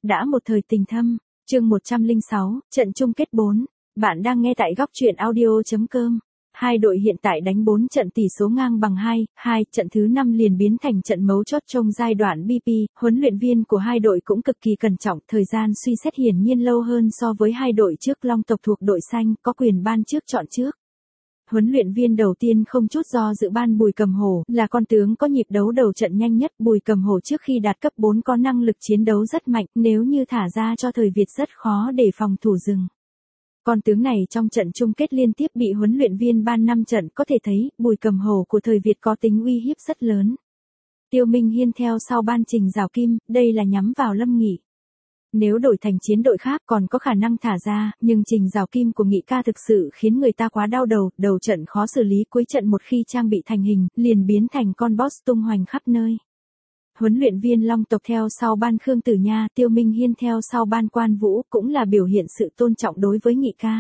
đã một thời tình thâm. Chương 106, trận chung kết 4. Bạn đang nghe tại góc truyện audio.com. Hai đội hiện tại đánh 4 trận tỷ số ngang bằng 2-2, trận thứ 5 liền biến thành trận mấu chốt trong giai đoạn BP, huấn luyện viên của hai đội cũng cực kỳ cẩn trọng, thời gian suy xét hiển nhiên lâu hơn so với hai đội trước. Long tộc thuộc đội xanh, có quyền ban trước chọn trước. Huấn luyện viên đầu tiên không chút do dự ban Bùi Cầm Hổ, là con tướng có nhịp đấu đầu trận nhanh nhất. Bùi Cầm Hổ trước khi đạt cấp 4 có năng lực chiến đấu rất mạnh, nếu như thả ra cho thời Việt rất khó để phòng thủ rừng. Con tướng này trong trận chung kết liên tiếp bị huấn luyện viên ban 5 trận, có thể thấy, Bùi Cầm Hổ của thời Việt có tính uy hiếp rất lớn. Tiêu Minh Hiên theo sau ban Trình Giảo Kim, đây là nhắm vào Lâm Nghị. Nếu đổi thành chiến đội khác còn có khả năng thả ra, nhưng Trình Giảo Kim của Nghị ca thực sự khiến người ta quá đau đầu trận khó xử lý, cuối trận một khi trang bị thành hình, liền biến thành con boss tung hoành khắp nơi. Huấn luyện viên Long tộc theo sau ban Khương Tử Nha, Tiêu Minh Hiên theo sau ban Quan Vũ, cũng là biểu hiện sự tôn trọng đối với Nghị ca.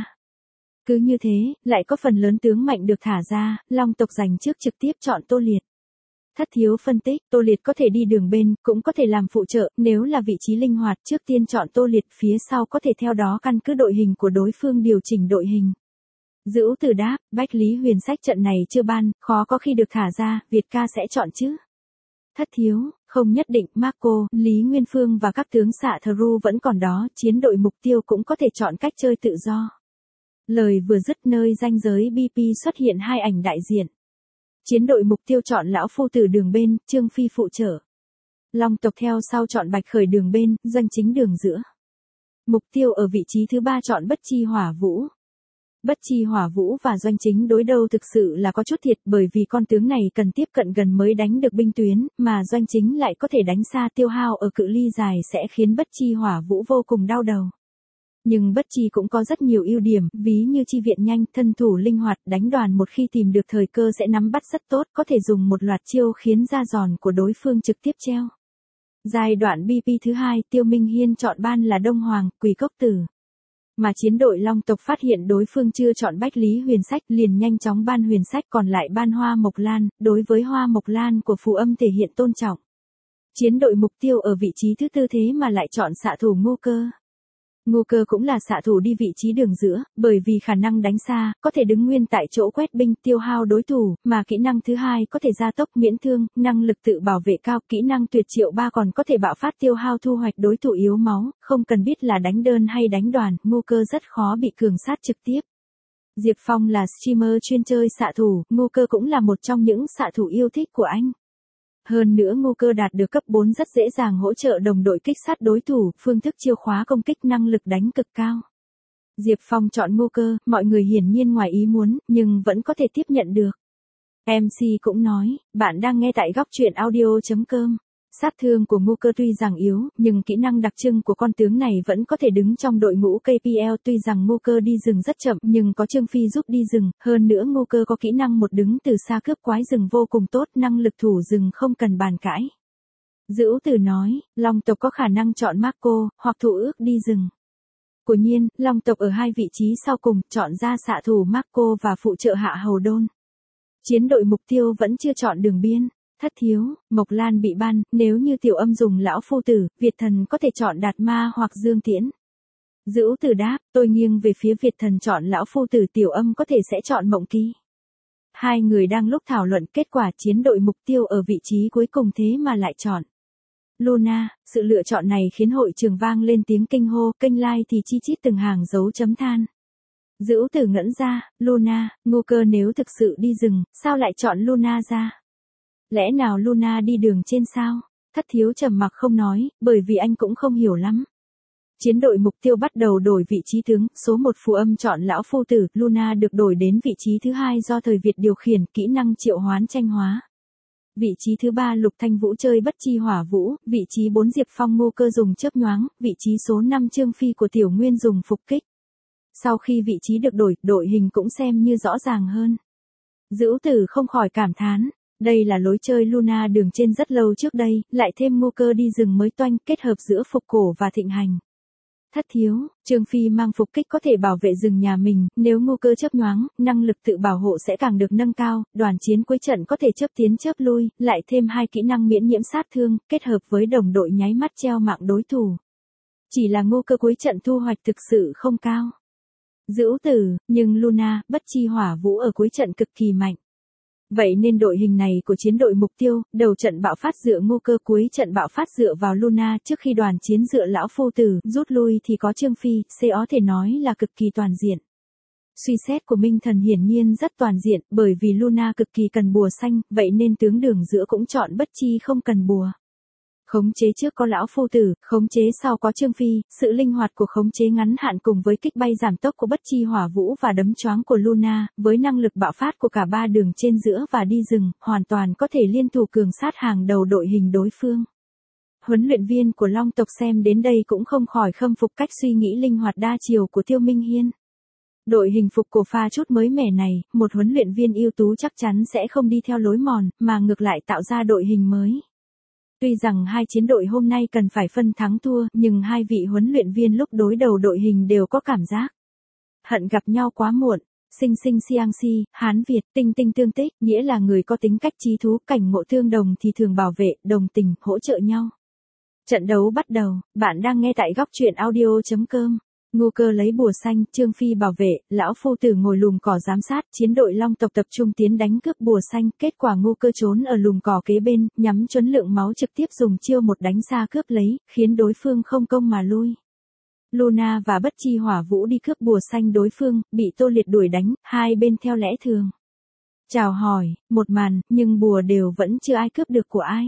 Cứ như thế, lại có phần lớn tướng mạnh được thả ra, Long tộc giành trước trực tiếp chọn Tô Liệt. Thất Thiếu phân tích, Tô Liệt có thể đi đường bên, cũng có thể làm phụ trợ, nếu là vị trí linh hoạt trước tiên chọn Tô Liệt, phía sau có thể theo đó căn cứ đội hình của đối phương điều chỉnh đội hình. Dữu Tử đáp, Bách Lý Huyền Sách trận này chưa ban, khó có khi được thả ra, Việt ca sẽ chọn chứ. Thất Thiếu, không nhất định, Marco, Lý Nguyên Phương và các tướng xạ Thru vẫn còn đó, chiến đội mục tiêu cũng có thể chọn cách chơi tự do. Lời vừa dứt, nơi ranh giới BP xuất hiện hai ảnh đại diện. Chiến đội mục tiêu chọn Lão Phu Tử đường bên, Trương Phi phụ trợ. Long tộc theo sau chọn Bạch Khởi đường bên, Doanh Chính đường giữa. Mục tiêu ở vị trí thứ 3 chọn Bất Chi Hỏa Vũ. Bất Chi Hỏa Vũ và Doanh Chính đối đầu thực sự là có chút thiệt, bởi vì con tướng này cần tiếp cận gần mới đánh được binh tuyến, mà Doanh Chính lại có thể đánh xa, tiêu hao ở cự ly dài sẽ khiến Bất Chi Hỏa Vũ vô cùng đau đầu. Nhưng Bất Chi cũng có rất nhiều ưu điểm, ví như chi viện nhanh, thân thủ linh hoạt, đánh đoàn một khi tìm được thời cơ sẽ nắm bắt rất tốt, có thể dùng một loạt chiêu khiến da giòn của đối phương trực tiếp treo. Giai đoạn BP thứ 2, Tiêu Minh Hiên chọn ban là Đông Hoàng, Quỷ Cốc Tử. Mà chiến đội Long tộc phát hiện đối phương chưa chọn Bách Lý Huyền Sách, liền nhanh chóng ban Huyền Sách, còn lại ban Hoa Mộc Lan, đối với Hoa Mộc Lan của Phù Âm thể hiện tôn trọng. Chiến đội mục tiêu ở vị trí thứ 4 thế mà lại chọn xạ thủ Ngô Cơ. Ngô Cơ cũng là xạ thủ đi vị trí đường giữa, bởi vì khả năng đánh xa, có thể đứng nguyên tại chỗ quét binh tiêu hao đối thủ, mà kỹ năng thứ 2 có thể gia tốc miễn thương, năng lực tự bảo vệ cao, kỹ năng tuyệt triệu 3 còn có thể bạo phát tiêu hao thu hoạch đối thủ yếu máu, không cần biết là đánh đơn hay đánh đoàn, Ngô Cơ rất khó bị cường sát trực tiếp. Diệp Phong là streamer chuyên chơi xạ thủ, Ngô Cơ cũng là một trong những xạ thủ yêu thích của anh. Hơn nữa Ngô Cơ đạt được cấp 4 rất dễ dàng hỗ trợ đồng đội kích sát đối thủ, phương thức chiêu khóa công kích năng lực đánh cực cao. Diệp Phong chọn Ngô Cơ, mọi người hiển nhiên ngoài ý muốn, nhưng vẫn có thể tiếp nhận được. MC cũng nói, bạn đang nghe tại góc truyện audio.com. Sát thương của Ngô Cơ tuy rằng yếu, nhưng kỹ năng đặc trưng của con tướng này vẫn có thể đứng trong đội ngũ KPL. Tuy rằng Ngô Cơ đi rừng rất chậm, nhưng có Trương Phi giúp đi rừng, hơn nữa Ngô Cơ có kỹ năng một đứng từ xa cướp quái rừng vô cùng tốt, năng lực thủ rừng không cần bàn cãi. Dữu Tử nói, Long tộc có khả năng chọn Marco, hoặc thủ ước đi rừng. Quả nhiên, Long tộc ở hai vị trí sau cùng, chọn ra xạ thủ Marco và phụ trợ Hạ Hầu Đôn. Chiến đội mục tiêu vẫn chưa chọn đường biên. Thất Thiếu, Mộc Lan bị ban, nếu như Tiểu Âm dùng Lão Phu Tử, Việt Thần có thể chọn Đạt Ma hoặc Dương Tiễn. Dữu Tử đáp, tôi nghiêng về phía Việt Thần chọn Lão Phu Tử, Tiểu Âm có thể sẽ chọn Mộng Kỳ. Hai người đang lúc thảo luận, kết quả chiến đội mục tiêu ở vị trí cuối cùng thế mà lại chọn Luna. Sự lựa chọn này khiến hội trường vang lên tiếng kinh hô, kênh like thì chi chít từng hàng dấu chấm than. Dữu Tử ngẩn ra, Luna, Ngô Cơ nếu thực sự đi rừng, sao lại chọn Luna ra? Lẽ nào Luna đi đường trên sao? Thất Thiếu trầm mặc không nói, bởi vì anh cũng không hiểu lắm. Chiến đội mục tiêu bắt đầu đổi vị trí tướng, số 1 Phù Âm chọn Lão Phu Tử, Luna được đổi đến vị trí thứ 2 do thời Việt điều khiển, kỹ năng triệu hoán tranh hóa. Vị trí thứ 3 Lục Thanh Vũ chơi Bất Chi Hỏa Vũ, vị trí 4 Diệp Phong Ngô Cơ dùng chớp nhoáng, vị trí số 5 Trương Phi của Tiểu Nguyên dùng phục kích. Sau khi vị trí được đổi, đội hình cũng xem như rõ ràng hơn. Dữu Tử không khỏi cảm thán. Đây là lối chơi Luna đường trên rất lâu trước đây, lại thêm Ngô Cơ đi rừng mới toanh, kết hợp giữa phục cổ và thịnh hành. Thất Thiếu, Trương Phi mang phục kích có thể bảo vệ rừng nhà mình, nếu Ngô Cơ chớp nhoáng, năng lực tự bảo hộ sẽ càng được nâng cao, đoàn chiến cuối trận có thể chớp tiến chớp lui, lại thêm hai kỹ năng miễn nhiễm sát thương, kết hợp với đồng đội nháy mắt treo mạng đối thủ. Chỉ là Ngô Cơ cuối trận thu hoạch thực sự không cao. Dữu Tử, nhưng Luna, Bất Chi Hỏa Vũ ở cuối trận cực kỳ mạnh. Vậy nên đội hình này của chiến đội mục tiêu, đầu trận bạo phát dựa Ngô Cơ, cuối trận bạo phát dựa vào Luna, trước khi đoàn chiến dựa lão phu tử, rút lui thì có Trương Phi, có thể nói là cực kỳ toàn diện. Suy xét của Minh Thần hiển nhiên rất toàn diện, bởi vì Luna cực kỳ cần bùa xanh, vậy nên tướng đường giữa cũng chọn Bất Chi không cần bùa. Khống chế trước có lão phu tử, khống chế sau có Trương Phi, sự linh hoạt của khống chế ngắn hạn cùng với kích bay giảm tốc của Bất Chi Hỏa Vũ và đấm choáng của Luna, với năng lực bạo phát của cả ba đường trên giữa và đi rừng, hoàn toàn có thể liên thủ cường sát hàng đầu đội hình đối phương. Huấn luyện viên của Long tộc xem đến đây cũng không khỏi khâm phục cách suy nghĩ linh hoạt đa chiều của Tiêu Minh Hiên. Đội hình phục cổ pha chút mới mẻ này, một huấn luyện viên ưu tú chắc chắn sẽ không đi theo lối mòn, mà ngược lại tạo ra đội hình mới. Tuy rằng hai chiến đội hôm nay cần phải phân thắng thua, nhưng hai vị huấn luyện viên lúc đối đầu đội hình đều có cảm giác hận gặp nhau quá muộn. Sinh sinh siang si, Hán Việt, tinh tinh tương tích, nghĩa là người có tính cách trí thú, cảnh ngộ tương đồng thì thường bảo vệ, đồng tình, hỗ trợ nhau. Trận đấu bắt đầu, bạn đang nghe tại góc truyện audio.com. Ngô Cơ lấy bùa xanh, Trương Phi bảo vệ, lão phu tử ngồi lùm cỏ giám sát, chiến đội Long tộc tập trung tiến đánh cướp bùa xanh, kết quả Ngô Cơ trốn ở lùm cỏ kế bên, nhắm chuẩn lượng máu trực tiếp dùng chiêu một đánh xa cướp lấy, khiến đối phương không công mà lui. Luna và Bất Chi Hỏa Vũ đi cướp bùa xanh đối phương, bị Tô Liệt đuổi đánh, hai bên theo lẽ thường. Chào hỏi, một màn, nhưng bùa đều vẫn chưa ai cướp được của ai.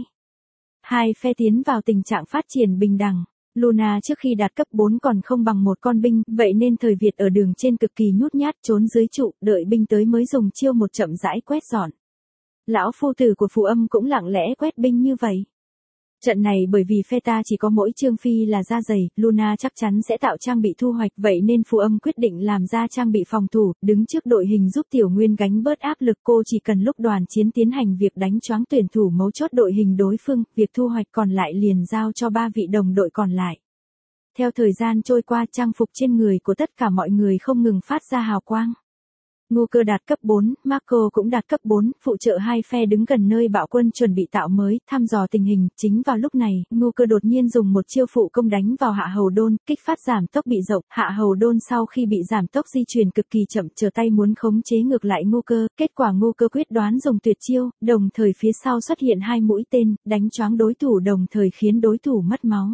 Hai phe tiến vào tình trạng phát triển bình đẳng. Luna trước khi đạt cấp 4 còn không bằng một con binh, vậy nên thời Việt ở đường trên cực kỳ nhút nhát trốn dưới trụ, đợi binh tới mới dùng chiêu một chậm rãi quét dọn. Lão phu tử của Phù Âm cũng lặng lẽ quét binh như vậy. Trận này bởi vì phe ta chỉ có mỗi Trương Phi là da dày, Luna chắc chắn sẽ tạo trang bị thu hoạch, vậy nên Phù Âm quyết định làm ra trang bị phòng thủ, đứng trước đội hình giúp Tiểu Nguyên gánh bớt áp lực, cô chỉ cần lúc đoàn chiến tiến hành việc đánh choáng tuyển thủ mấu chốt đội hình đối phương, việc thu hoạch còn lại liền giao cho ba vị đồng đội còn lại. Theo thời gian trôi qua, trang phục trên người của tất cả mọi người không ngừng phát ra hào quang. Ngô Cơ đạt cấp 4, Marco cũng đạt cấp 4, phụ trợ hai phe đứng gần nơi bạo quân chuẩn bị tạo mới, thăm dò tình hình. Chính vào lúc này, Ngô Cơ đột nhiên dùng một chiêu phụ công đánh vào Hạ Hầu Đôn, kích phát giảm tốc bị rộng. Hạ Hầu Đôn sau khi bị giảm tốc di chuyển cực kỳ chậm, trở tay muốn khống chế ngược lại Ngô Cơ, kết quả Ngô Cơ quyết đoán dùng tuyệt chiêu, đồng thời phía sau xuất hiện hai mũi tên, đánh choáng đối thủ đồng thời khiến đối thủ mất máu.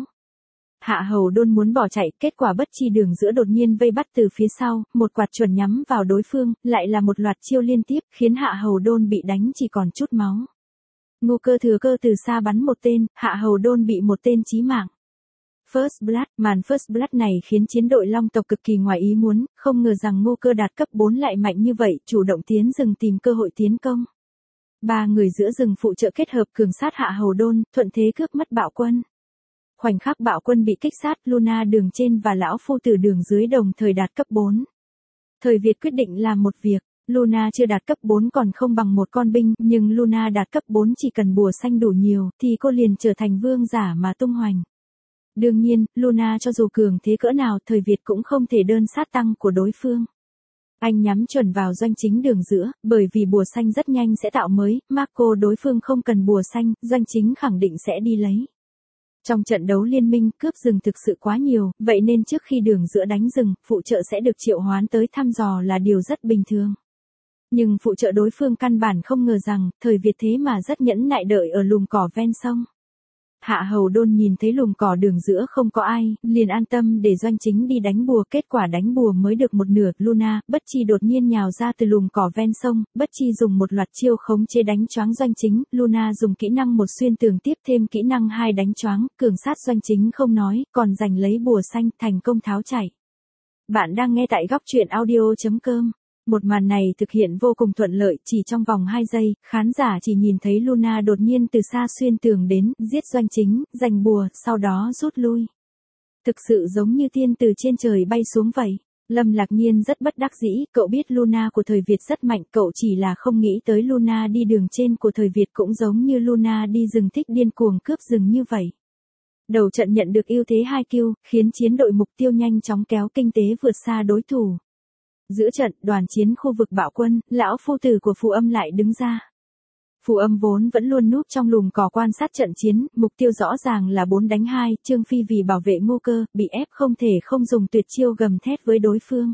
Hạ Hầu Đôn muốn bỏ chạy, kết quả Bất Chi đường giữa đột nhiên vây bắt từ phía sau, một quạt chuẩn nhắm vào đối phương, lại là một loạt chiêu liên tiếp, khiến Hạ Hầu Đôn bị đánh chỉ còn chút máu. Ngô Cơ thừa cơ từ xa bắn một tên, Hạ Hầu Đôn bị một tên chí mạng. First Blood, màn First Blood này khiến chiến đội Long tộc cực kỳ ngoài ý muốn, không ngờ rằng Ngô Cơ đạt cấp 4 lại mạnh như vậy, chủ động tiến rừng tìm cơ hội tiến công. Ba người giữa rừng phụ trợ kết hợp cường sát Hạ Hầu Đôn, thuận thế cướp mất bạo quân. Khoảnh khắc bạo quân bị kích sát, Luna đường trên và lão phu tử đường dưới đồng thời đạt cấp 4. Thời Việt quyết định làm một việc, Luna chưa đạt cấp 4 còn không bằng một con binh, nhưng Luna đạt cấp 4 chỉ cần bùa xanh đủ nhiều, thì cô liền trở thành vương giả mà tung hoành. Đương nhiên, Luna cho dù cường thế cỡ nào, thời Việt cũng không thể đơn sát tăng của đối phương. Anh nhắm chuẩn vào doanh chính đường giữa, bởi vì bùa xanh rất nhanh sẽ tạo mới, Marco đối phương không cần bùa xanh, doanh chính khẳng định sẽ đi lấy. Trong trận đấu liên minh, cướp rừng thực sự quá nhiều, vậy nên trước khi đường giữa đánh rừng, phụ trợ sẽ được triệu hoán tới thăm dò là điều rất bình thường. Nhưng phụ trợ đối phương căn bản không ngờ rằng, thời Việt thế mà rất nhẫn nại đợi ở lùm cỏ ven sông. Hạ Hầu Đôn nhìn thấy lùm cỏ đường giữa không có ai, liền an tâm để doanh chính đi đánh bùa, kết quả đánh bùa mới được một nửa, Luna, Bất Chi đột nhiên nhào ra từ lùm cỏ ven sông, Bất Chi dùng một loạt chiêu khống chế đánh choáng doanh chính, Luna dùng kỹ năng một xuyên tường tiếp thêm kỹ năng 2 đánh choáng, cường sát doanh chính không nói, còn giành lấy bùa xanh, thành công tháo chạy. Bạn đang nghe tại góc truyện audio.com. Một màn này thực hiện vô cùng thuận lợi, chỉ trong vòng 2 giây, khán giả chỉ nhìn thấy Luna đột nhiên từ xa xuyên tường đến, giết doanh chính, giành bùa, sau đó rút lui. Thực sự giống như tiên từ trên trời bay xuống vậy. Lâm Lạc Nhiên rất bất đắc dĩ, cậu biết Luna của thời Việt rất mạnh, cậu chỉ là không nghĩ tới Luna đi đường trên của thời Việt cũng giống như Luna đi rừng thích điên cuồng cướp rừng như vậy. Đầu trận nhận được ưu thế 2 kill, khiến chiến đội mục tiêu nhanh chóng kéo kinh tế vượt xa đối thủ. Giữa trận, đoàn chiến khu vực bạo quân, lão phu tử của Phù Âm lại đứng ra. Phù Âm vốn vẫn luôn núp trong lùm cỏ quan sát trận chiến, mục tiêu rõ ràng là 4 đánh 2, Trương Phi vì bảo vệ Ngô Cơ, bị ép không thể không dùng tuyệt chiêu gầm thét với đối phương.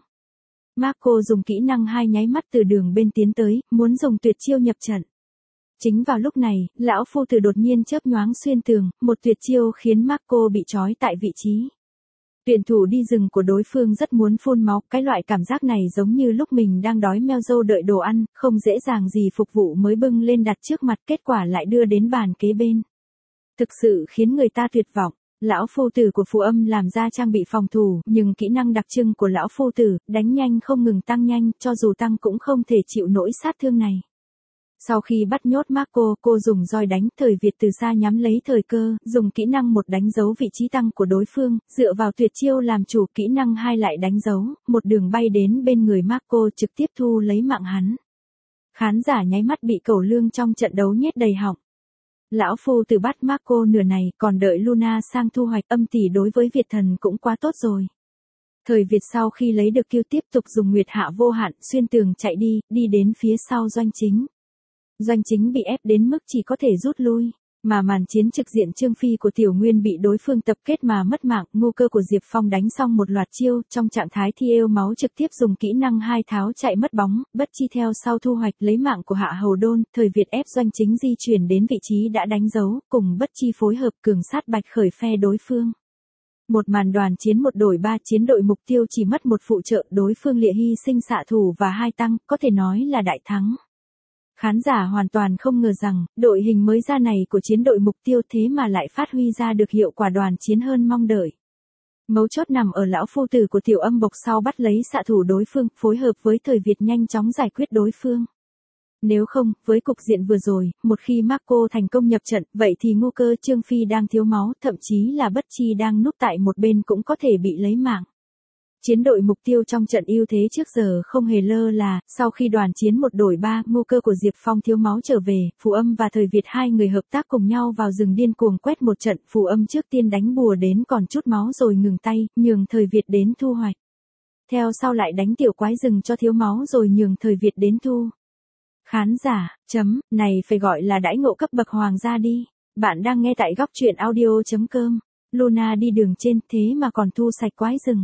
Marco dùng kỹ năng 2 nháy mắt từ đường bên tiến tới, muốn dùng tuyệt chiêu nhập trận. Chính vào lúc này, lão phu tử đột nhiên chớp nhoáng xuyên tường, một tuyệt chiêu khiến Marco bị trói tại vị trí. Tuyển thủ đi rừng của đối phương rất muốn phun máu, cái loại cảm giác này giống như lúc mình đang đói meo râu đợi đồ ăn, không dễ dàng gì phục vụ mới bưng lên đặt trước mặt, kết quả lại đưa đến bàn kế bên. Thực sự khiến người ta tuyệt vọng. Lão phu tử của Phù Âm làm ra trang bị phòng thủ, nhưng kỹ năng đặc trưng của lão phu tử, đánh nhanh không ngừng tăng nhanh, cho dù tăng cũng không thể chịu nổi sát thương này. Sau khi bắt nhốt Marco, cô dùng roi đánh, Thời Việt từ xa nhắm lấy thời cơ, dùng kỹ năng 1 đánh dấu vị trí tăng của đối phương, dựa vào tuyệt chiêu làm chủ, kỹ năng 2 lại đánh dấu, một đường bay đến bên người Marco trực tiếp thu lấy mạng hắn. Khán giả nháy mắt bị cẩu lương trong trận đấu nhét đầy họng. Lão phu từ bắt Marco nửa này, còn đợi Luna sang thu hoạch, âm tỷ đối với Việt thần cũng quá tốt rồi. Thời Việt sau khi lấy được kill tiếp tục dùng Nguyệt Hạ vô hạn, xuyên tường chạy đi đến phía sau Doanh Chính. Doanh Chính bị ép đến mức chỉ có thể rút lui, mà màn chiến trực diện Trương Phi của Tiểu Nguyên bị đối phương tập kết mà mất mạng, Ngô Cơ của Diệp Phong đánh xong một loạt chiêu, trong trạng thái thi êu máu trực tiếp dùng kỹ năng 2 tháo chạy mất bóng, Bất Chi theo sau thu hoạch lấy mạng của Hạ Hầu Đôn, Thời Việt ép Doanh Chính di chuyển đến vị trí đã đánh dấu, cùng Bất Chi phối hợp cường sát Bạch Khởi phe đối phương. Một màn đoàn chiến 1 đổi 3, chiến đội mục tiêu chỉ mất một phụ trợ, đối phương lịa hy sinh xạ thủ và 2 tăng, có thể nói là đại thắng. Khán giả hoàn toàn không ngờ rằng, đội hình mới ra này của chiến đội mục tiêu thế mà lại phát huy ra được hiệu quả đoàn chiến hơn mong đợi. Mấu chốt nằm ở lão phu tử của Tiểu Âm bộc sau bắt lấy xạ thủ đối phương, phối hợp với Thời Việt nhanh chóng giải quyết đối phương. Nếu không, với cục diện vừa rồi, một khi Marco thành công nhập trận, vậy thì Ngô Cơ, Trương Phi đang thiếu máu, thậm chí là Bất Chi đang núp tại một bên cũng có thể bị lấy mạng. Chiến đội mục tiêu trong trận ưu thế trước giờ không hề lơ là, sau khi đoàn chiến 1 đổi 3, Ngô Cơ của Diệp Phong thiếu máu trở về, Phù Âm và Thời Việt hai người hợp tác cùng nhau vào rừng điên cuồng quét một trận, Phù Âm trước tiên đánh bùa đến còn chút máu rồi ngừng tay, nhường Thời Việt đến thu hoạch. Theo sau lại đánh tiểu quái rừng cho thiếu máu rồi nhường Thời Việt đến thu. Khán giả, này phải gọi là đãi ngộ cấp bậc hoàng gia đi. Bạn đang nghe tại góc truyện audio.com. Luna đi đường trên thế mà còn thu sạch quái rừng.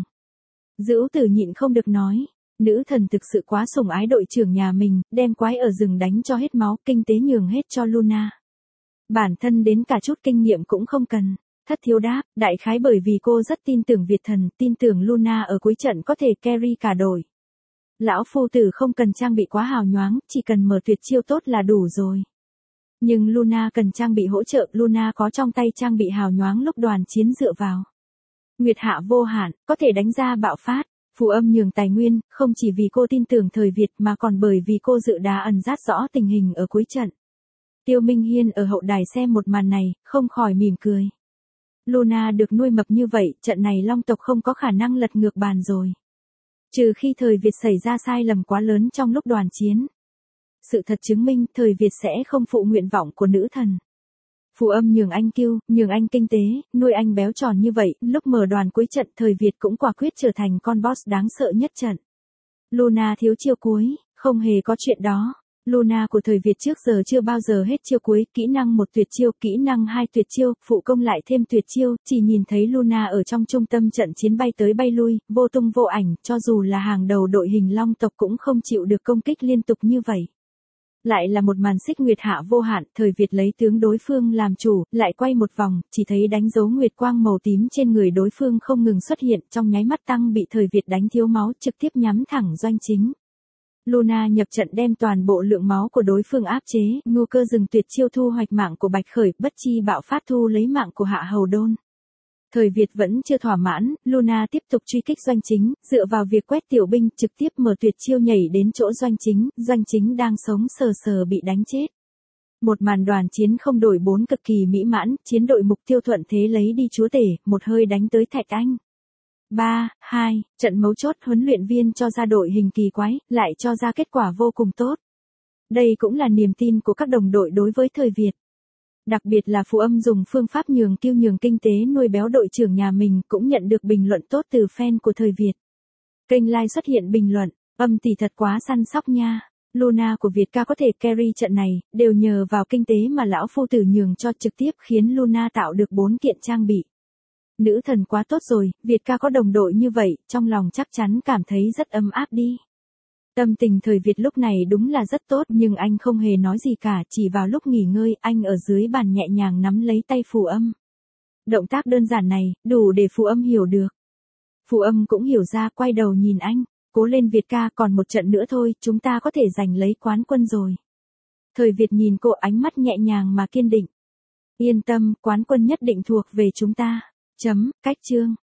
Dữu Tử nhịn không được nói, nữ thần thực sự quá sủng ái đội trưởng nhà mình, đem quái ở rừng đánh cho hết máu, kinh tế nhường hết cho Luna. Bản thân đến cả chút kinh nghiệm cũng không cần. Thất Thiếu đáp, đại khái bởi vì cô rất tin tưởng Việt thần, tin tưởng Luna ở cuối trận có thể carry cả đội. Lão phu tử không cần trang bị quá hào nhoáng, chỉ cần mở tuyệt chiêu tốt là đủ rồi. Nhưng Luna cần trang bị hỗ trợ, Luna có trong tay trang bị hào nhoáng lúc đoàn chiến dựa vào. Nguyệt Hạ vô hạn, có thể đánh ra bạo phát. Phù Âm nhường tài nguyên, không chỉ vì cô tin tưởng Thời Việt mà còn bởi vì cô dự đoán ẩn rát rõ tình hình ở cuối trận. Tiêu Minh Hiên ở hậu đài xem một màn này, không khỏi mỉm cười. Luna được nuôi mập như vậy, trận này Long tộc không có khả năng lật ngược bàn rồi. Trừ khi Thời Việt xảy ra sai lầm quá lớn trong lúc đoàn chiến. Sự thật chứng minh Thời Việt sẽ không phụ nguyện vọng của nữ thần. Phù Âm nhường anh kill, nhường anh kinh tế, nuôi anh béo tròn như vậy, lúc mở đoàn cuối trận Thời Việt cũng quả quyết trở thành con boss đáng sợ nhất trận. Luna thiếu chiêu cuối, không hề có chuyện đó. Luna của Thời Việt trước giờ chưa bao giờ hết chiêu cuối, kỹ năng 1 tuyệt chiêu, kỹ năng 2 tuyệt chiêu, phụ công lại thêm tuyệt chiêu, chỉ nhìn thấy Luna ở trong trung tâm trận chiến bay tới bay lui, vô tung vô ảnh, cho dù là hàng đầu đội hình Long tộc cũng không chịu được công kích liên tục như vậy. Lại là một màn xích Nguyệt Hạ vô hạn, Thời Việt lấy tướng đối phương làm chủ, lại quay một vòng, chỉ thấy đánh dấu nguyệt quang màu tím trên người đối phương không ngừng xuất hiện, trong nháy mắt tăng bị Thời Việt đánh thiếu máu, trực tiếp nhắm thẳng Doanh Chính. Luna nhập trận đem toàn bộ lượng máu của đối phương áp chế, Ngô Cơ dừng tuyệt chiêu thu hoạch mạng của Bạch Khởi, Bất Chi bạo phát thu lấy mạng của Hạ Hầu Đôn. Thời Việt vẫn chưa thỏa mãn, Luna tiếp tục truy kích Doanh Chính, dựa vào việc quét tiểu binh, trực tiếp mở tuyệt chiêu nhảy đến chỗ Doanh Chính đang sống sờ sờ bị đánh chết. Một màn đoàn chiến không đổi 4 cực kỳ mỹ mãn, chiến đội mục tiêu thuận thế lấy đi chúa tể, một hơi đánh tới Thạch Anh. 3-2, trận mấu chốt huấn luyện viên cho ra đội hình kỳ quái, lại cho ra kết quả vô cùng tốt. Đây cũng là niềm tin của các đồng đội đối với Thời Việt. Đặc biệt là Phù Âm dùng phương pháp nhường kill nhường kinh tế nuôi béo đội trưởng nhà mình cũng nhận được bình luận tốt từ fan của Thời Việt. Kênh Live xuất hiện bình luận, Âm tỷ thật quá săn sóc nha. Luna của Việt ca có thể carry trận này, đều nhờ vào kinh tế mà lão phu tử nhường cho, trực tiếp khiến Luna tạo được 4 kiện trang bị. Nữ thần quá tốt rồi, Việt ca có đồng đội như vậy, trong lòng chắc chắn cảm thấy rất ấm áp đi. Tâm tình thời Việt lúc này đúng là rất tốt, nhưng anh không hề nói gì cả, chỉ vào lúc nghỉ ngơi, anh ở dưới bàn nhẹ nhàng nắm lấy tay Phù Âm. Động tác đơn giản này, đủ để Phù Âm hiểu được. Phù Âm cũng hiểu ra, quay đầu nhìn anh, cố lên Việt ca, còn một trận nữa thôi, chúng ta có thể giành lấy quán quân rồi. Thời Việt nhìn cô, ánh mắt nhẹ nhàng mà kiên định. Yên tâm, quán quân nhất định thuộc về chúng ta. Cách chương.